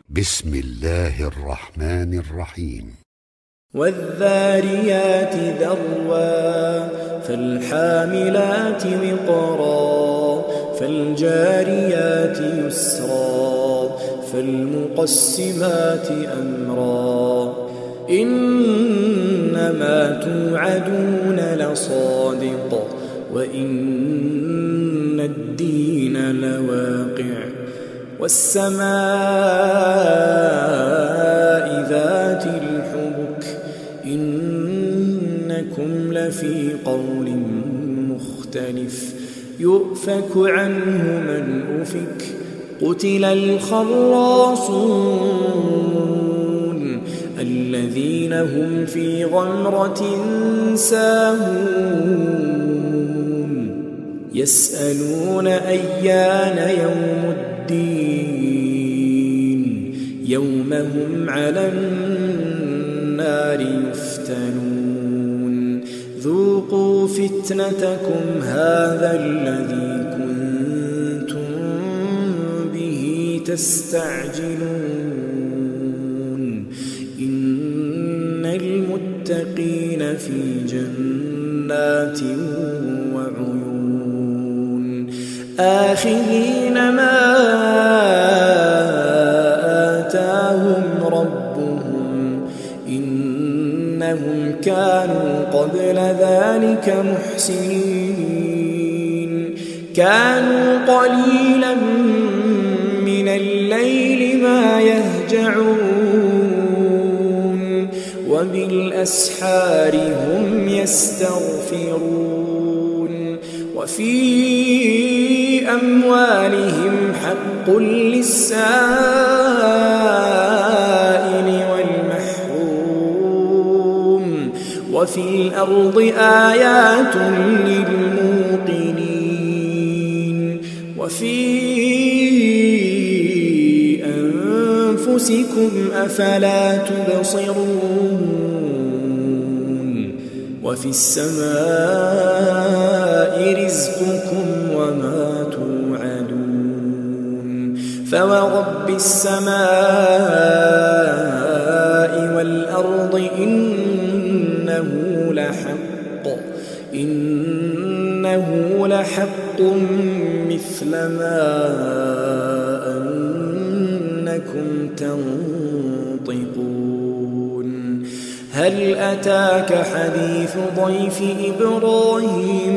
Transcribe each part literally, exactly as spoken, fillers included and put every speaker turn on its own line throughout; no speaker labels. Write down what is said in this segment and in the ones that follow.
بسم الله الرحمن الرحيم.
والذاريات ذروا فالحاملات وقرا فالجاريات يسرا فالمقسمات أمرا إنما توعدون لصادق وإن الدين لواقع والسماء ذات الحبك إنكم لفي قول مختلف يؤفك عنه من أفك قتل الخراصون الذين هم في غمرة ساهون يسألون أيان يوم الدين يوم هم على النار يفتنون ذوقوا فتنتكم هذا الذي كنتم به تستعجلون إن المتقين في جنات وعيون آخذين ما آتاهم ربهم إنهم كانوا قبل ذلك محسنين كانوا قليلا من الليل ما يهجعون وبالأسحار هم يستغفرون وفي أموالهم حق للسائل والمحروم وفي الأرض آيات للموقنين وفي أنفسكم أفلا تبصرون وفي السماء رزقكم وما توعدون فورب السماء والأرض إنه لحق إنه لحق مثل ما أنكم تنطقون هل أتاك حديث ضيف إبراهيم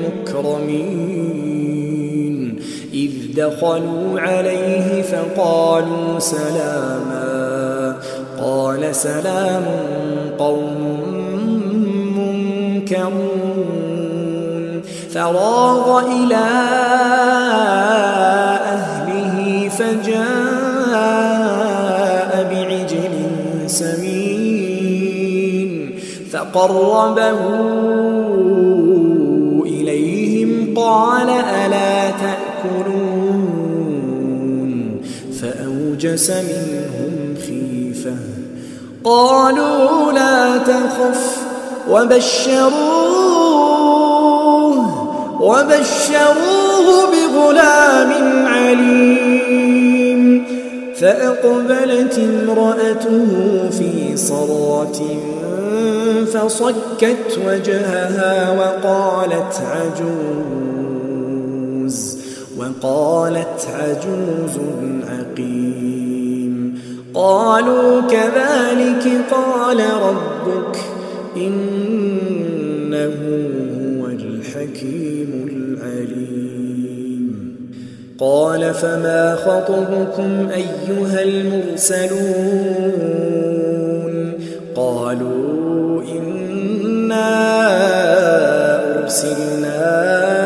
المكرمين إذ دخلوا عليه فقالوا سلاما قال سلام قوم منكرون فراغ إلى أهله فجاء بعجل سمين فقربه إليهم قال ألا تأكلون فأوجس منهم خيفة قالوا لا تخف وبشروه وبشروه بغلام عليم فأقبلت امرأته في صرة فصكت وجهها وقالت عجوز وقالت عجوز عقيم قالوا كذلك قال ربك إنه هو الحكيم العليم قال فما خطبكم أيها المرسلون قالوا إنا أرسلنا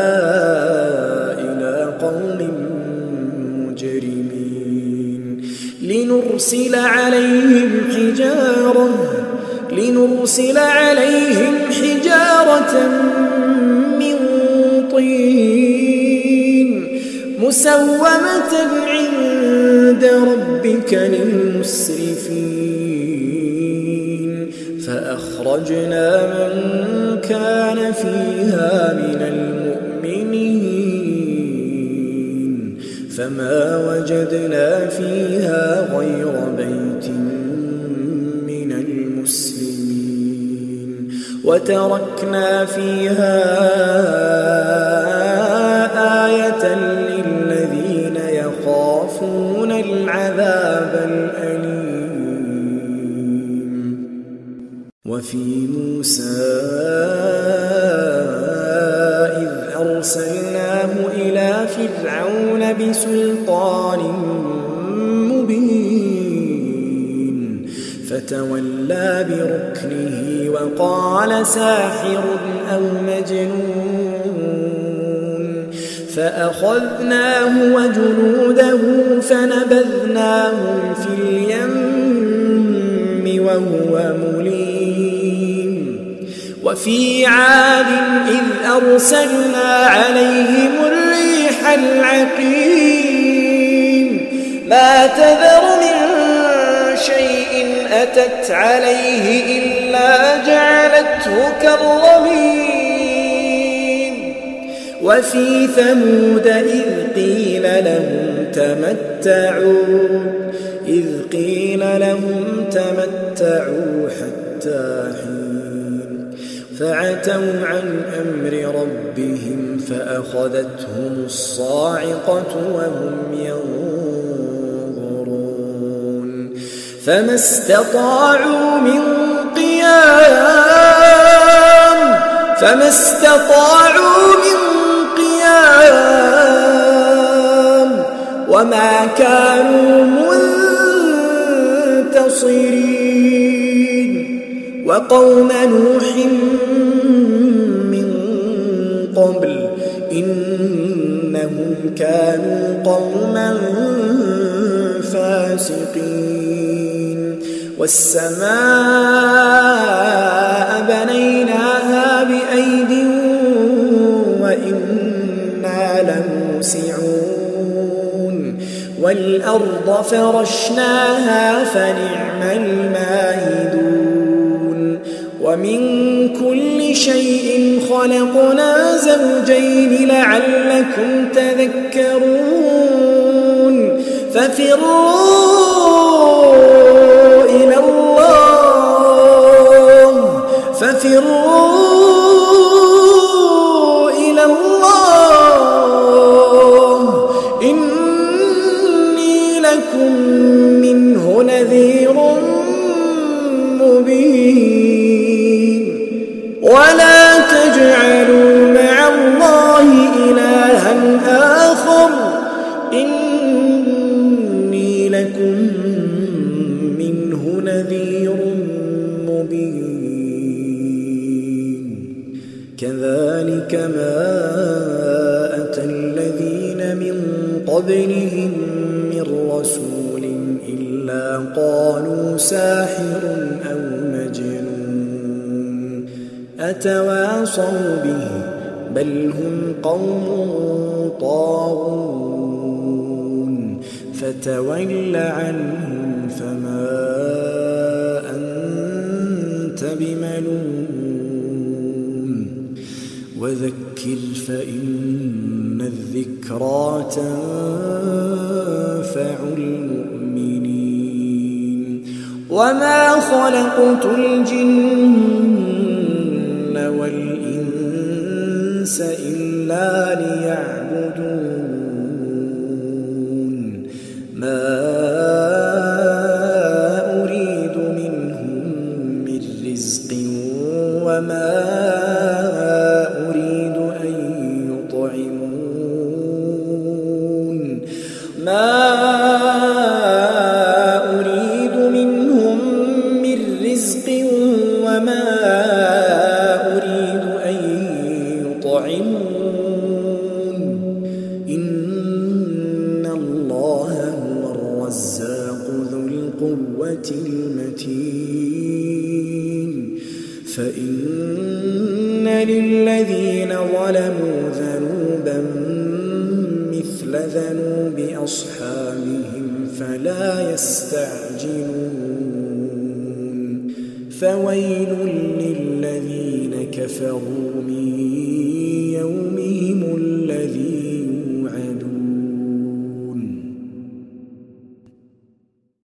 إلى قوم مجرمين لنرسل عليهم حجارة لنرسل عليهم حجارة من طين مسومة عند ربك للمسرفين فأخرجنا من كان فيها من المؤمنين فما وجدنا فيها غير وتركنا فيها آية للذين يخافون العذاب الأليم. وفي موسى إذ أرسلناه إلى فرعون بسلطان مبين فتولى بركنه وقال ساحر أو مجنون فأخذناه وجنوده فنبذناهم في اليم وهو مليم. وفي عاد إذ أرسلنا عليهم الريح العقيم ما تذر من شيء أتت عليه إلا جعلته كالرميم. وفي ثمود إذ قيل لهم تمتعوا إذ قيل لهم تمتعوا حتى حين فعتوا عن أمر ربهم فأخذتهم الصاعقة وهم ينظرون فما استطاعوا من قيام فما استطاعوا من قيام وما كانوا منتصرين. وقوم نوح من قبل إنهم كانوا قوما فاسقين. والسماء بنيناها بأيد وإنا لموسعون. والأرض فرشناها فنعم الماهدون. ومن كل شيء خلقنا زوجين لعلكم تذكرون. ففروا إلى الله ففروا إلى الله إني لكم منه نذير مبين. ولا تجعلوا مع الله إلها آخر إني لكم منه نذير مبين. كذلك ما أتى الذين من قبلهم من رسول إلا قالوا ساحر أو مجنون أتواصوا به بل هم قوم طاغون. فتول عنهم فما أنت بملوم وذكر فإن الذكرى تنفع المؤمنين. وما خلقت الجن والإنس إلا ليعبدون. ما أريد منهم من رزق وما أريد أن يطعمون. ما أريد منهم من رزق وما أريد أن يطعمون. إن الله هو الرزاق ذو القوة المتين. فإن للذين ظلموا ذنوبا مثل ذنوب أصحابهم فلا يستعجلون. فويل للذين كفروا من يومهم